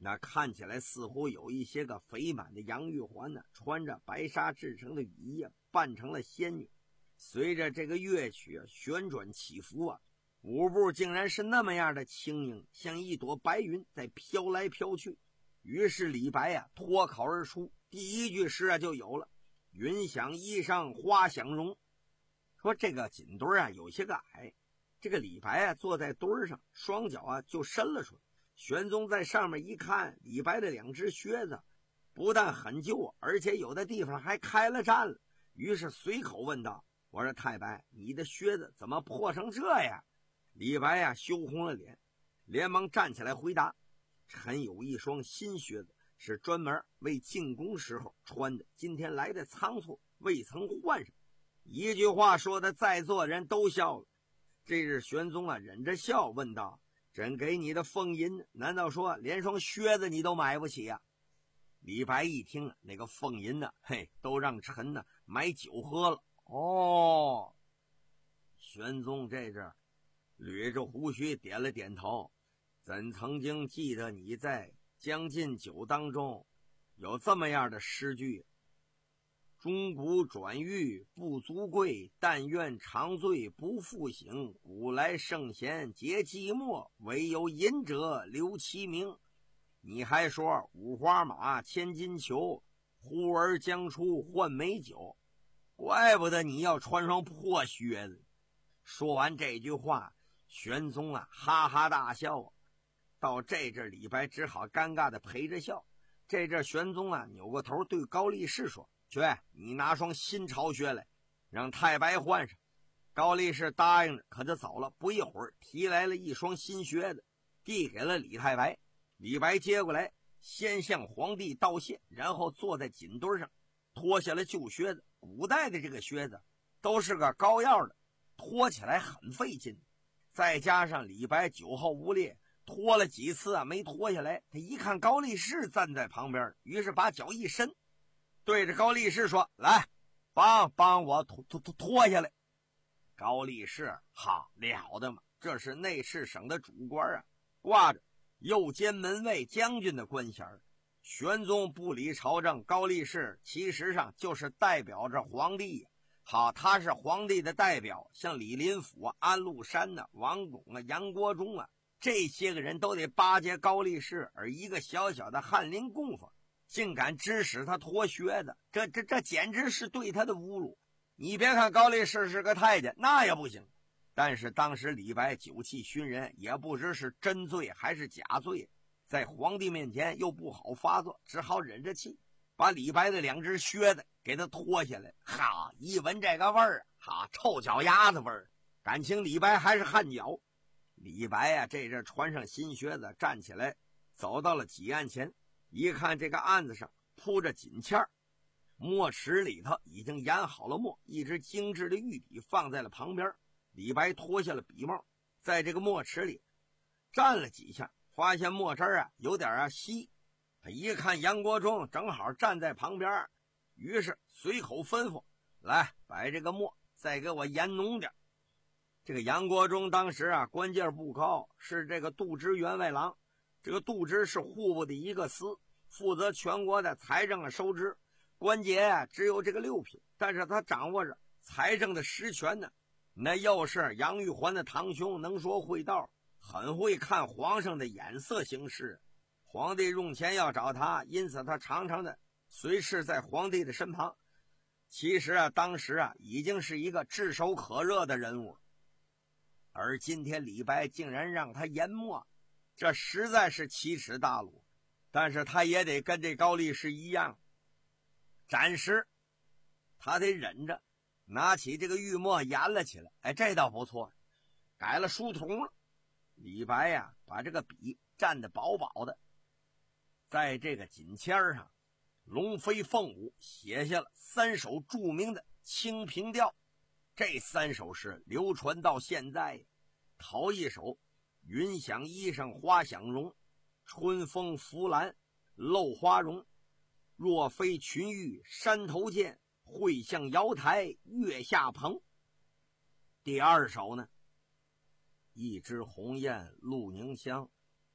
那看起来似乎有一些个肥满的杨玉环呢，穿着白纱制成的雨衣啊，扮成了仙女。随着这个乐曲啊旋转起伏啊，舞步竟然是那么样的轻盈，像一朵白云在飘来飘去。于是李白啊脱口而出，第一句诗啊就有了：云想衣裳花想容。说这个锦墩啊有些个矮，这个李白啊坐在墩上，双脚啊就伸了出来。玄宗在上面一看，李白的两只靴子不但很旧，而且有的地方还开了战了。于是随口问道：我说太白，你的靴子怎么破成这样？李白呀、啊、羞红了脸，连忙站起来回答：臣有一双新靴子，是专门为进宫时候穿的，今天来的仓促，未曾换上。一句话说的在座人都笑了。这日玄宗啊忍着笑问道：朕给你的俸银，难道说连双靴子你都买不起呀、啊？李白一听啊，那个俸银呢、啊，嘿，都让臣呢买酒喝了。哦，玄宗这阵捋着胡须点了点头，怎曾经记得你在《将进酒》当中有这么样的诗句：钟鼓转玉不足贵，但愿长醉不复醒。古来圣贤皆寂寞，唯有饮者留其名。你还说五花马，千金裘，呼儿将出换美酒。怪不得你要穿双破靴子。说完这句话，玄宗啊哈哈大笑啊。到这阵李白只好尴尬的陪着笑。这阵玄宗啊扭过头对高力士说：去，你拿双新朝靴来，让太白换上。高力士答应着，可就走了。不一会儿提来了一双新靴子，递给了李太白。李白接过来，先向皇帝道谢，然后坐在锦墩上脱下了旧靴子。古代的这个靴子都是个高腰的，脱起来很费劲，再加上李白酒后无烈，脱了几次啊没脱下来。他一看高力士站在旁边，于是把脚一伸，对着高力士说：来，帮帮我脱脱脱脱下来。高力士好了的嘛，这是内侍省的主官啊，挂着右监门卫将军的官衔。玄宗不理朝政，高力士其实上就是代表着皇帝。好，他是皇帝的代表，像李林甫啊、安禄山啊、王巩啊、杨国忠啊，这些个人都得巴结高力士，而一个小小的翰林供奉竟敢指使他脱靴子，这这这简直是对他的侮辱。你别看高力士是个太监，那也不行。但是当时李白酒气熏人，也不知是真醉还是假醉，在皇帝面前又不好发作，只好忍着气把李白的两只靴子给他脱下来。哈，一闻这个味儿，哈，臭脚丫子味儿，感情李白还是汗脚。李白呀、啊，这阵穿上新靴子，站起来走到了几案前，一看这个案子上铺着锦签儿，墨池里头已经研好了墨，一支精致的玉笔放在了旁边。李白脱下了笔帽，在这个墨池里蘸了几下，发现墨汁啊有点啊稀。他一看杨国忠正好站在旁边，于是随口吩咐：来，把这个墨再给我研浓点。这个杨国忠当时啊官阶不高，是这个度支员外郎。这个度支是户部的一个司，负责全国的财政的收支，官阶啊只有这个六品，但是他掌握着财政的实权呢。那又是杨玉环的堂兄，能说会道，很会看皇上的眼色行事。皇帝用钱要找他，因此他常常的随侍在皇帝的身旁。其实啊当时啊已经是一个炙手可热的人物，而今天李白竟然让他研墨，这实在是奇耻大辱。但是他也得跟这高力士一样，暂时他得忍着，拿起这个玉墨研了起来。哎，这倒不错，改了书童了。李白呀、啊，把这个笔蘸得薄薄的，在这个锦签上龙飞凤舞，写下了三首著名的《清平调》。这三首诗流传到现在。头一首：云想衣裳花想容，春风拂槛露花容。若非群玉山头见，会向瑶台月下蓬。第二首呢：一枝红艳露凝香，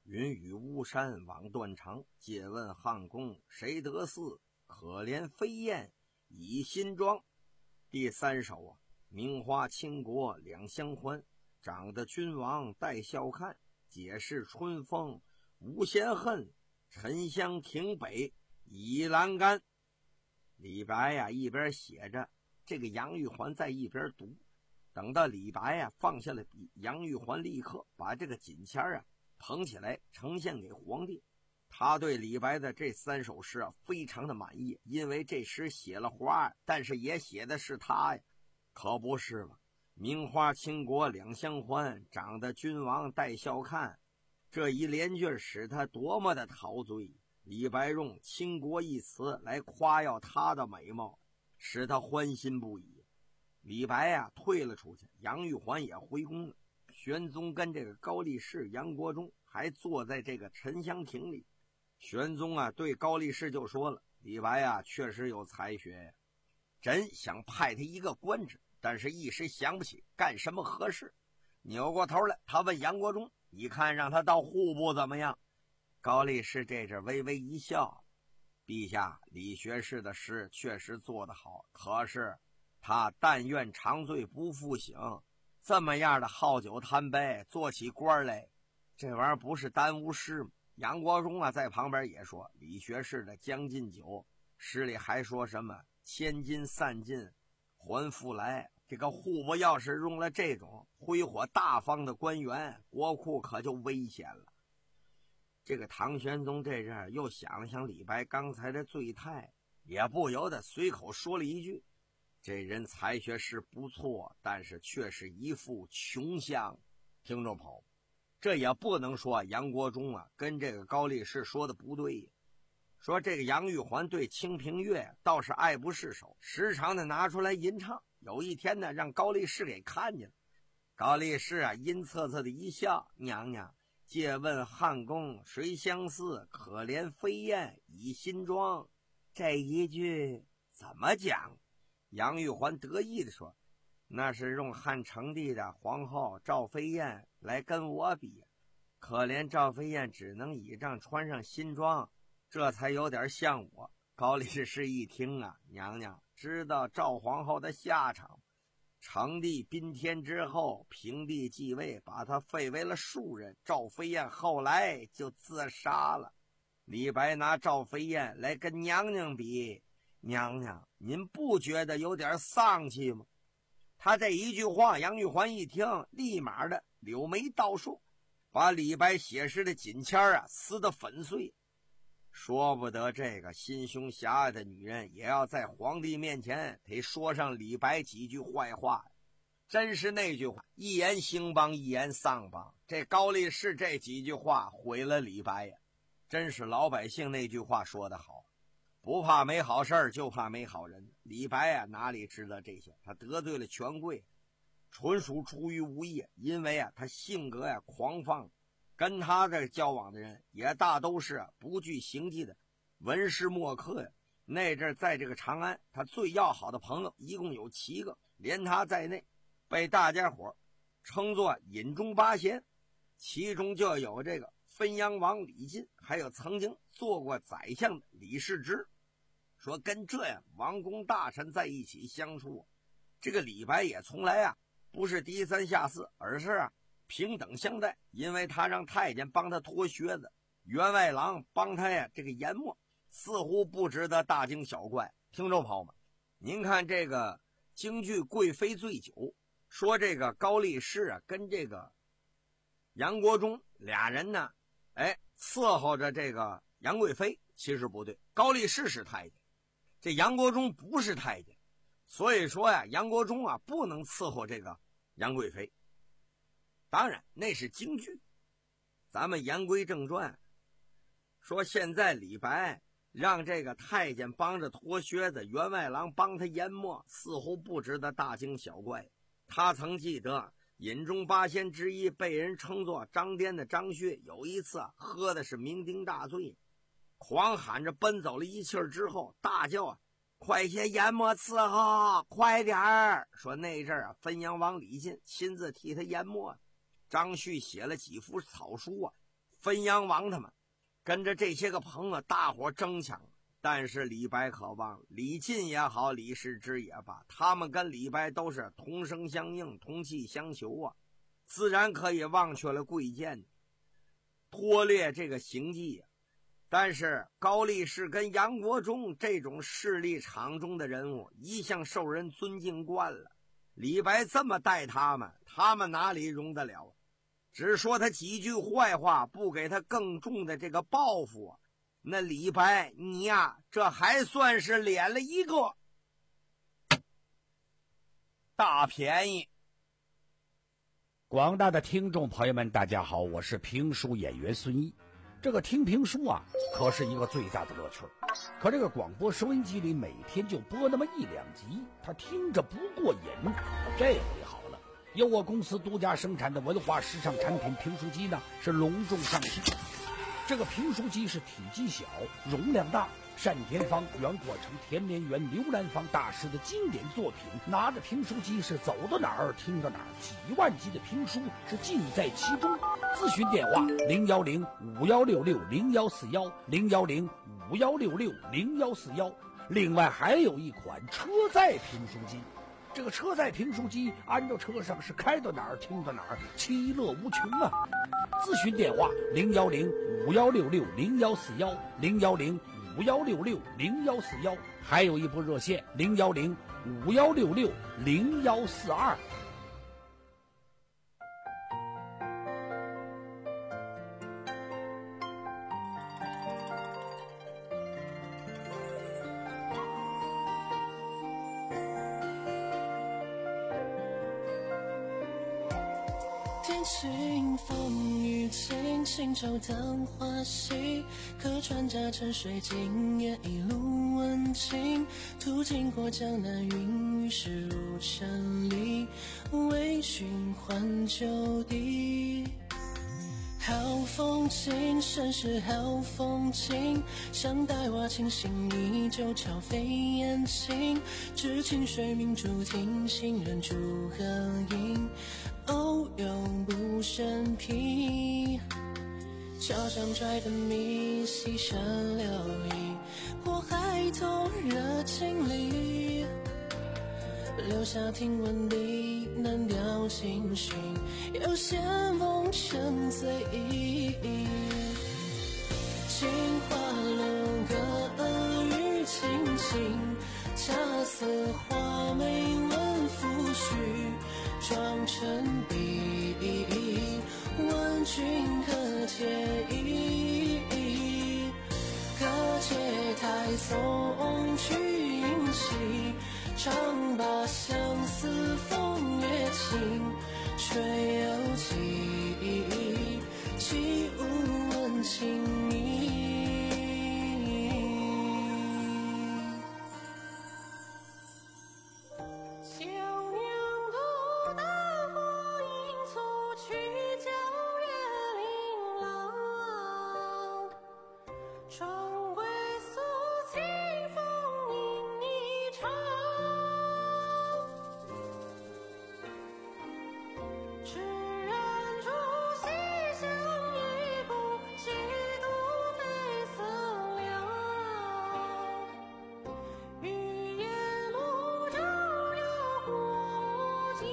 云雨巫山枉断肠，借问汉宫谁得似？可怜飞燕倚新妆。第三首啊，名花倾国两相欢，长得君王带笑看。解释春风无嫌恨，沉香亭北倚栏杆。李白呀、啊、一边写着，这个杨玉环在一边读。等到李白呀、啊、放下了笔，杨玉环立刻把这个锦签啊捧起来呈现给皇帝。他对李白的这三首诗啊非常的满意，因为这诗写了花，但是也写的是他呀，可不是吗？名花倾国两相欢，长得君王带笑看。这一连句使他多么的陶醉。李白用倾国一词来夸耀他的美貌，使他欢心不已。李白呀、啊、退了出去，杨玉环也回宫了。玄宗跟这个高力士杨国忠还坐在这个沉香亭里。玄宗啊对高力士就说了，李白啊确实有才学呀，真想派他一个官职，但是一时想不起干什么合适。扭过头来，他问杨国忠，你看让他到户部怎么样？高力士这阵微微一笑，陛下，李学士的诗确实做得好，可是他但愿长醉不复醒，这么样的好酒贪杯，做起官来，这玩意儿不是耽误事吗？杨国忠啊在旁边也说，李学士的《将进酒》诗里还说什么千金散尽还复来。这个户部要是用了这种挥霍大方的官员，国库可就危险了。这个唐玄宗这阵又想了想李白刚才的醉态，也不由得随口说了一句，这人才学是不错，但是却是一副穷相。听众朋友，这也不能说杨国忠啊跟这个高力士说的不对，说这个杨玉环对《清平乐》倒是爱不释手，时常的拿出来吟唱。有一天呢，让高力士给看见了。高力士啊阴恻恻的一笑，娘娘，借问汉宫谁相似？可怜飞燕倚新妆。这一句怎么讲？杨玉环得意地说，那是用汉成帝的皇后赵飞燕来跟我比，可怜赵飞燕只能倚仗穿上新装，这才有点像我。高力士一听啊，娘娘知道赵皇后的下场，成帝宾天之后，平帝继位，把他废为了庶人，赵飞燕后来就自杀了。李白拿赵飞燕来跟娘娘比，娘娘您不觉得有点丧气吗？他这一句话，杨玉环一听，立马的柳眉倒竖，把李白写诗的锦签啊撕得粉碎。说不得这个心胸狭隘的女人也要在皇帝面前得说上李白几句坏话，真是那句话，一言兴邦，一言丧邦。这高力士这几句话毁了李白呀！真是老百姓那句话说得好，不怕没好事就怕没好人。李白啊哪里知道这些，他得罪了权贵，纯属出于无意，因为啊他性格呀狂放，跟他这交往的人也大都是不具形迹的文士墨客呀。那阵在这个长安，他最要好的朋友一共有七个，连他在内被大家伙称作饮中八贤，其中就有这个汾阳王李进，还有曾经做过宰相的李世之。说跟这样王公大臣在一起相处，这个李白也从来啊不是低三下四，而是啊平等相待。因为他让太监帮他脱靴子，员外郎帮他呀这个研墨，似乎不值得大惊小怪。听众朋友们，您看这个京剧《贵妃醉酒》，说这个高力士啊跟这个杨国忠俩人呢，哎，伺候着这个杨贵妃。其实不对，高力士是太监，这杨国忠不是太监，所以说呀，杨国忠啊不能伺候这个杨贵妃。当然那是京剧，咱们言归正传，说现在李白让这个太监帮着脱靴子，员外郎帮他研墨，似乎不值得大惊小怪。他曾记得饮中八仙之一被人称作张颠的张薛，有一次啊喝的是酩酊大醉，狂喊着奔走了一气儿之后，大叫啊，快些研墨伺候，快点儿！说那阵儿啊，汾阳王李进亲自替他研墨，张旭写了几幅草书啊， 汾阳王他们跟着这些个朋友大伙争抢。但是李白可忘了，李靖也好，李世之也罢，他们跟李白都是同声相应，同气相求啊，自然可以忘却了贵贱，拖累这个行迹啊。但是高力士跟杨国忠这种势力场中的人物一向受人尊敬惯了，李白这么待他们，他们哪里容得了？只说他几句坏话，不给他更重的这个报复啊，那李白你呀，这还算是敛了一个大便宜。
广大的听众朋友们大家好，我是评书演员孙一。这个听评书啊可是一个最大的乐趣，可这个广播收音机里每天就播那么一两集，他听着不过瘾。这回好了，由我公司独家生产的文化时尚产品评书机呢是隆重上市。这个评书机是体积小，容量大，单田芳、袁国成、田连元、刘兰芳大师的经典作品，拿着评书机是走到哪儿听到哪儿，几万集的评书是尽在其中。咨询电话零幺零五幺六六零幺四幺零幺零五幺六六零幺四幺。另外还有一款车载评书机，这个车载评书机安到车上是开到哪儿听到哪儿，其乐无穷啊！咨询电话零幺零五幺六六零幺四幺零幺零五幺六六零幺四幺，还有一部热线零幺零五幺六六零幺四二。
天晴风雨晴，心潮当花溪，客船驾沉水今夜一路温情，途经过江南云雨湿入千里，为寻还旧地。好风景，盛世好风景，像黛瓦清新依旧巧飞燕青，知情水明珠听，行人逐鹤影，偶有不生僻。桥上拽的迷，溪山留意，过海头热情里，留下听闻的难调情绪，有些梦沉醉意。杏花楼歌语轻轻，恰似画眉问抚须，妆成笔，问君可解意。可解太松曲音起，唱罢相思风月情，吹又起，起无问情意。小娘孤单火影促去，皎月琳琅，春归宿清风吟一场。知人逐溪相依顾，细度眉色了，玉叶露照耀过肩。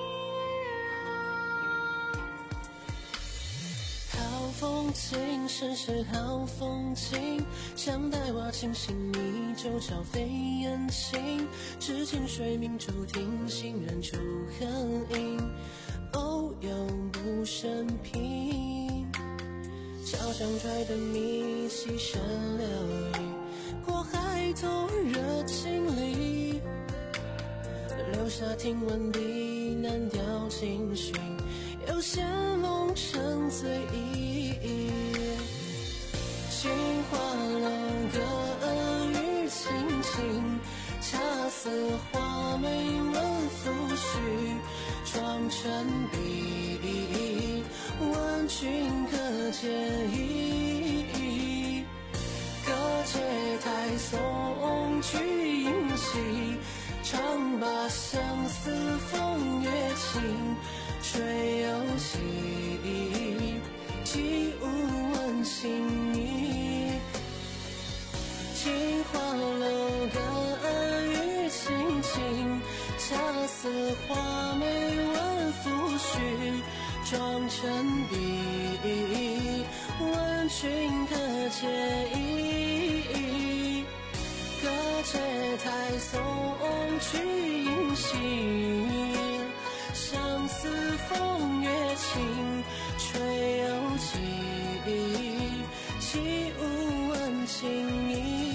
好风景，盛世好风景，像黛瓦清新依旧巧飞燕青，知情水明珠听，行人逐鹤影，偶有不生僻。桥上拽的迷，溪山留意，过海头热情里，留下听闻的难调情绪，有些梦沉醉意。杏花楼歌语轻轻，恰似画眉问抚须，妆成笔，问君可解意。可解太松曲音起，唱罢相思风月情，吹又起，起无问人群的介意，隔节台送去迎新，相思风月情，却又寄起无问情意。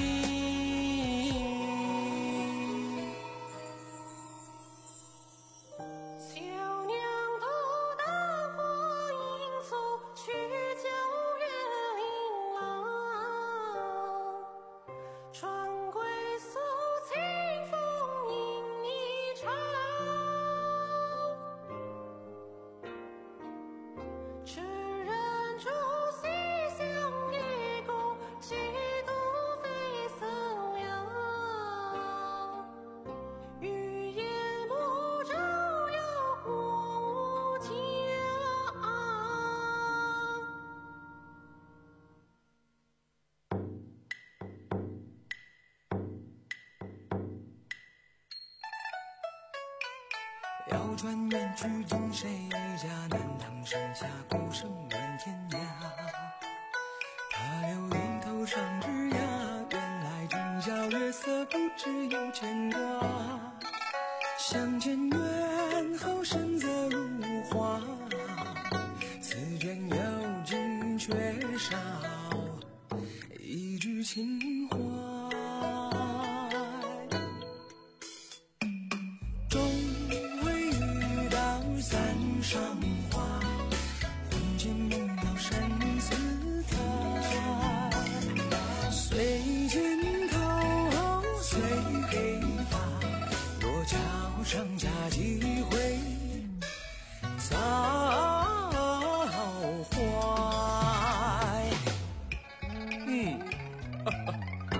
遥传远去今谁家，南唐山下鼓声远天涯。他留一头上枝桠，原来今宵月色不知有牵挂。相见远后身侧如花，此间有情却少一枝情怀。终会遇到三上花，魂牵梦绕生死台。随镜头随黑发，若桥上佳几回造怀。嗯，哈哈。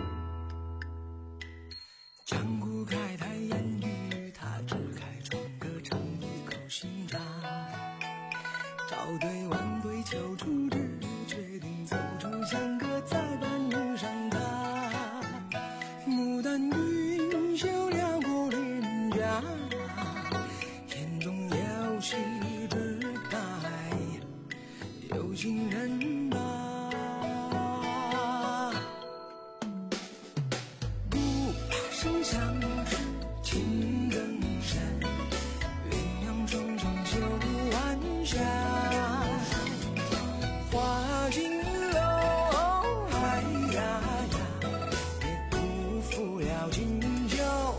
江湖开台烟雨，他支开窗歌唱一口新茶。朝对晚对秋初至，决定走出香阁，再伴遇上他。牡丹云秀撩过脸颊，眼中有喜之待，有情人吧。孤声相识情更深，鸳鸯双双绣晚霞。花尽楼，哎呀呀，别辜负了今宵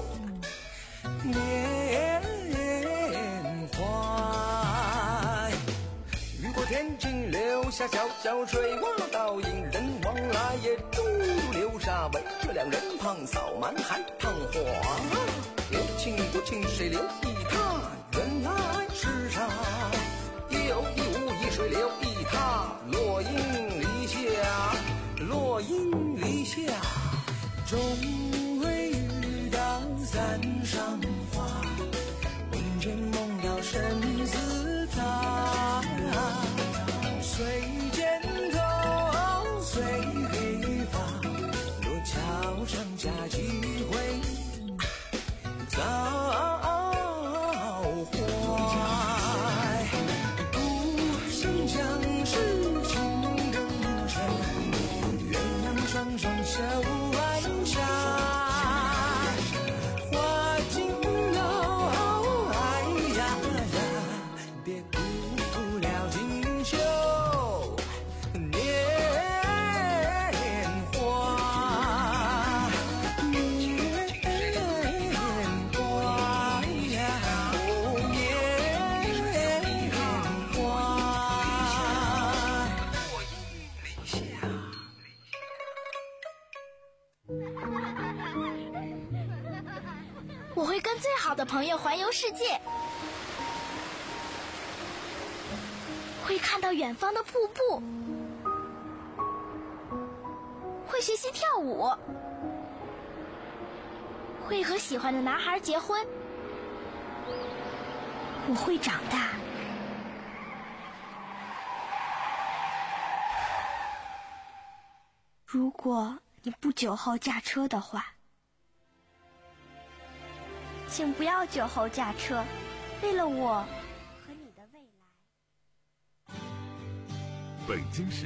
年华。雨过天晴留下小小水洼，倒影人往来也诸如流沙，围着两人旁扫满海棠花。有情无情谁留意他，原来是他。有意无意谁留意他，落英篱下，落英篱下。终会遇到三上花，魂牵梦绕生死台。随剑头随黑发，若桥上佳几回造怀。孤声相识情更深，鸳鸯双双绣晚霞。花尽楼，哎呀呀，别辜负了今宵年华。
我会跟最好的朋友环游世界，会看到远方的瀑布，会学习跳舞，会和喜欢的男孩结婚。我会长大。如果你不酒后驾车的话，请不要酒后驾车，为了我和你的未来。
北京市